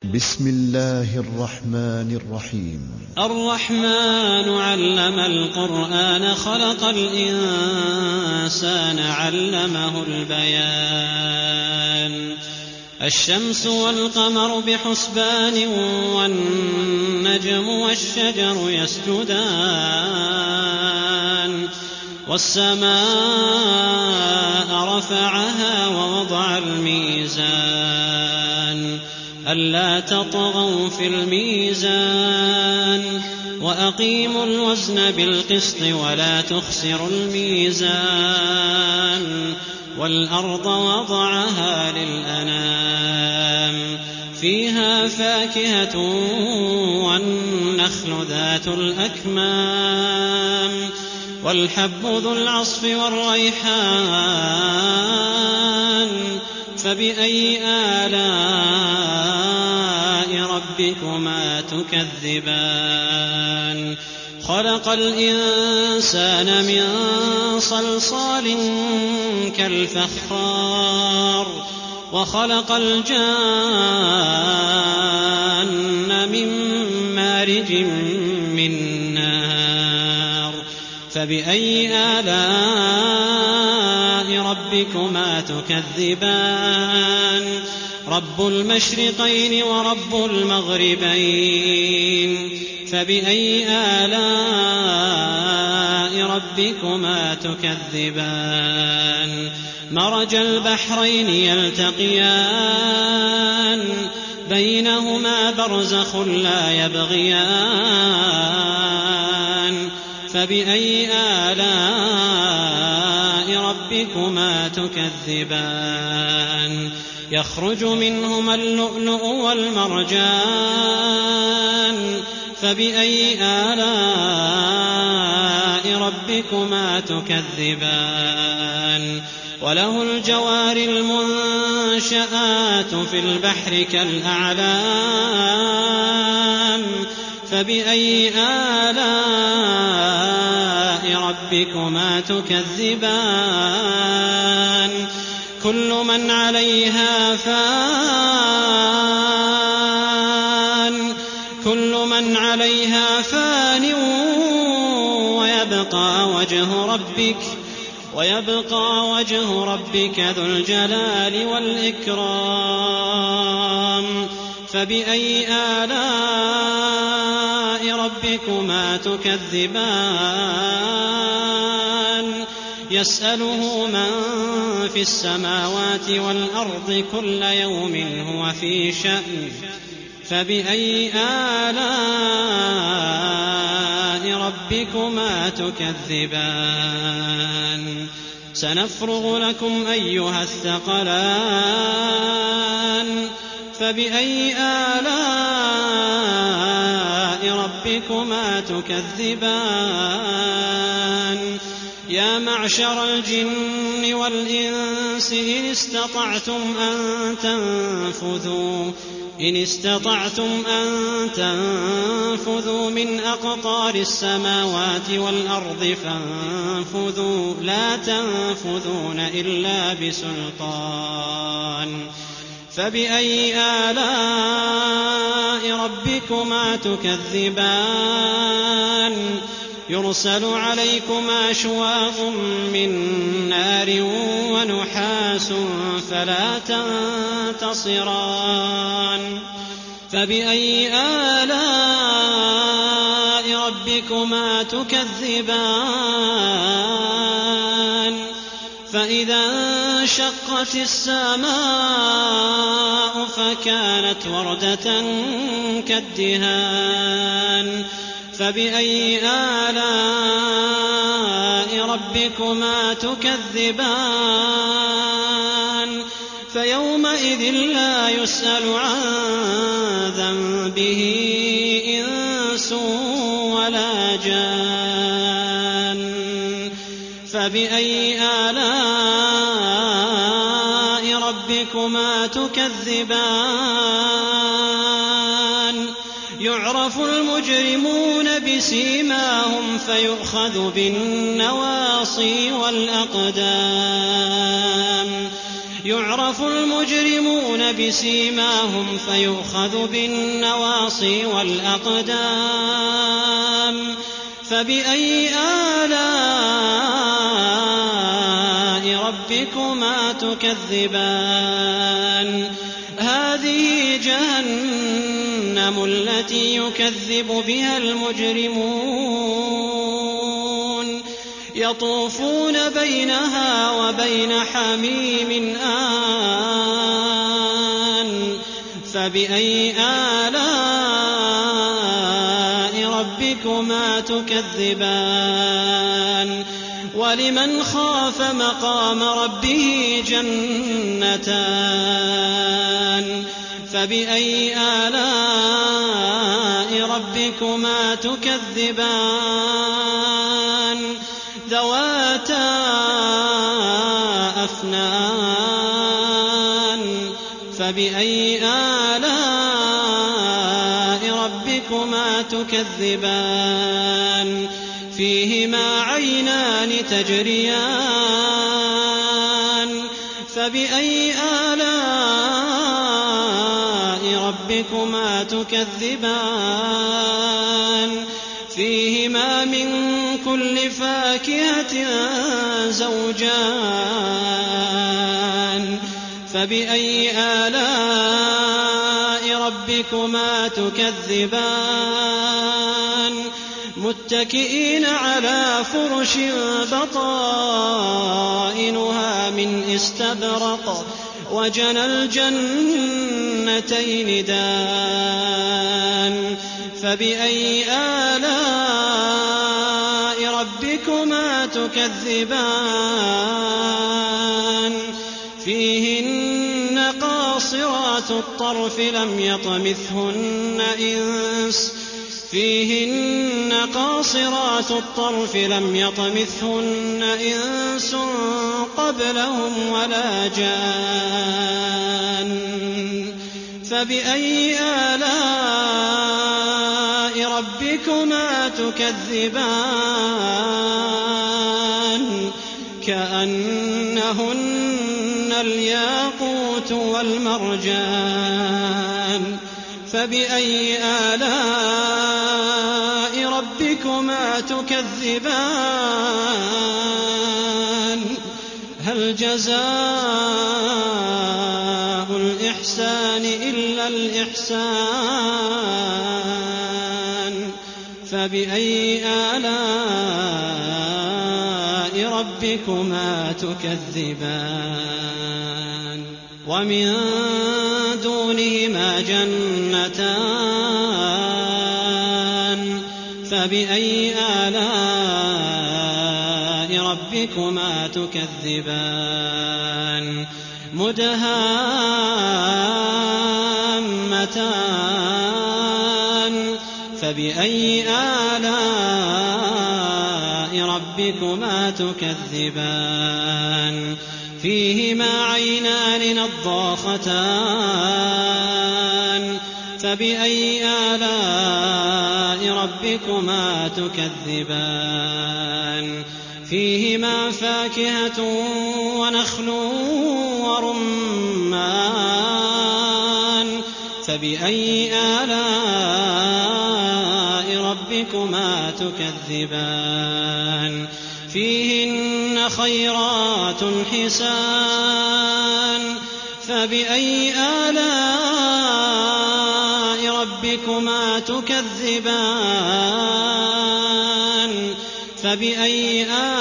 بسم الله الرحمن الرحيم. الرحمن علم القرآن خلق الإنسان علمه البيان. الشمس والقمر بحسبان والنجم والشجر يسجدان والسماء رفعها ووضع الميزان ألا تطغوا في الميزان وأقيموا الوزن بالقسط ولا تخسروا الميزان والأرض وضعها للأنام فيها فاكهة والنخل ذات الأكمام والحب ذو العصف والريحان فبأي آلاء ربكما تكذبان. خلق الإنسان من صلصال كالفخار وخلق الجان من مارج من نار فبأي آلاء ربكما تكذبان. رب المشرقين ورب المغربين فبأي آلاء ربكما تكذبان. مرج البحرين يلتقيان بينهما برزخ لا يبغيان فبأي آلاء ربكما تكذبان. يخرج منهما اللؤلؤ والمرجان فبأي آلاء ربكما تكذبان. وله الجوار المنشآت في البحر كالأعلام فبأي آلاء ربكما تكذبان. كل من عليها فان ويبقى وجه ربك ذو الجلال والإكرام فبأي آلاء ربكما تكذبان. يسأله من في السماوات والأرض كل يوم هو في شأن فبأي آلاء ربكما تكذبان. سنفرغ لكم أيها الثقلان فبأي آلاء ربكما تكذبان. يا معشر الجن والإنس إن استطعتم أن تنفذوا من أقطار السماوات والأرض فانفذوا لا تنفذون إلا بسلطان فبأي آلاء ربكما تكذبان. يرسل عليكما شواظ من نار ونحاس فلا تنتصران فبأي آلاء ربكما تكذبان. فإذا انشقت السماء فكانت وردة كالدهان فبأي آلاء ربكما تكذبان. فيومئذ لا يسأل عن ذنبه إنس ولا جان فبأي آلاء ربكما تكذبان. يعرف المجرمون بسيماهم فيؤخذ بالنواصي والأقدام يعرف المجرمون بسيماهم فيؤخذ بالنواصي والأقدام فبأي آلاء ربكما تكذبان هذه جهنم التي يكذب بها المجرمون يطوفون بينها وبين حميم آن فبأي آلاء ربكما تكذبان ولمن خاف مقام ربه جنتان فبأي آلاء ربكما تكذبان ذواتا أفنان فبأي آلاء ربكما تكذبان فيهما عينان تجريان فبأي آلاء ربكما تكذبان فيهما من كل فاكهة زوجان فبأي آلاء ربكما تكذبان متكئين على فرش بطائنها من استبرق وجنى الجنتين دان فبأي آلاء ربكما تكذبان فيهن قاصرات الطرف لم يطمثهن إنس فيهن قاصرات الطرف لم يطمثهن إنس قبلهم ولا جان فبأي آلاء ربكما تكذبان كأنهن الياقوت والمرجان فبأي آلاء ربكما تكذبان هل جزاء الإحسان إلا الإحسان فبأي آلاء ربكما تكذبان ومن دونهما جنتان فبأي آلاء ربكما تكذبان مدهامتان فبأي آلاء ربكما تكذبان فيهما عينان نضاختان فبأي آلاء ربكما تكذبان فيهما فاكهة ونخل ورمان فبأي آلاء ربكما تكذبان فيهن خيرات حسان فبأي آلاء ربكما تكذبان فبأي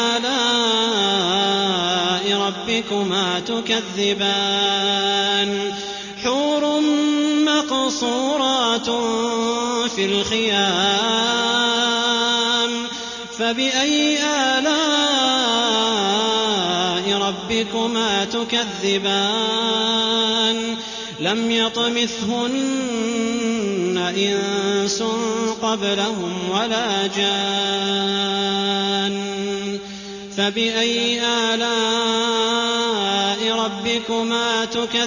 آلاء ربكما تكذبان حور مقصورات في الخيام فبأي آلاء ربكما تكذبان لم يطمثهن إنس قبلهم ولا جان فبأي آلاء ربكما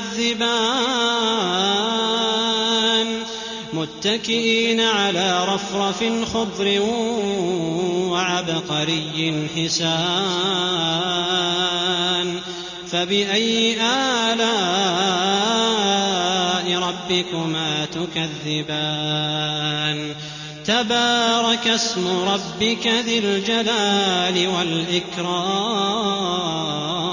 تكذبان متكئين على رفرف خضر وعبقري حسان فبأي آلاء ربكما تكذبان تبارك اسم ربك ذي الجلال والإكرام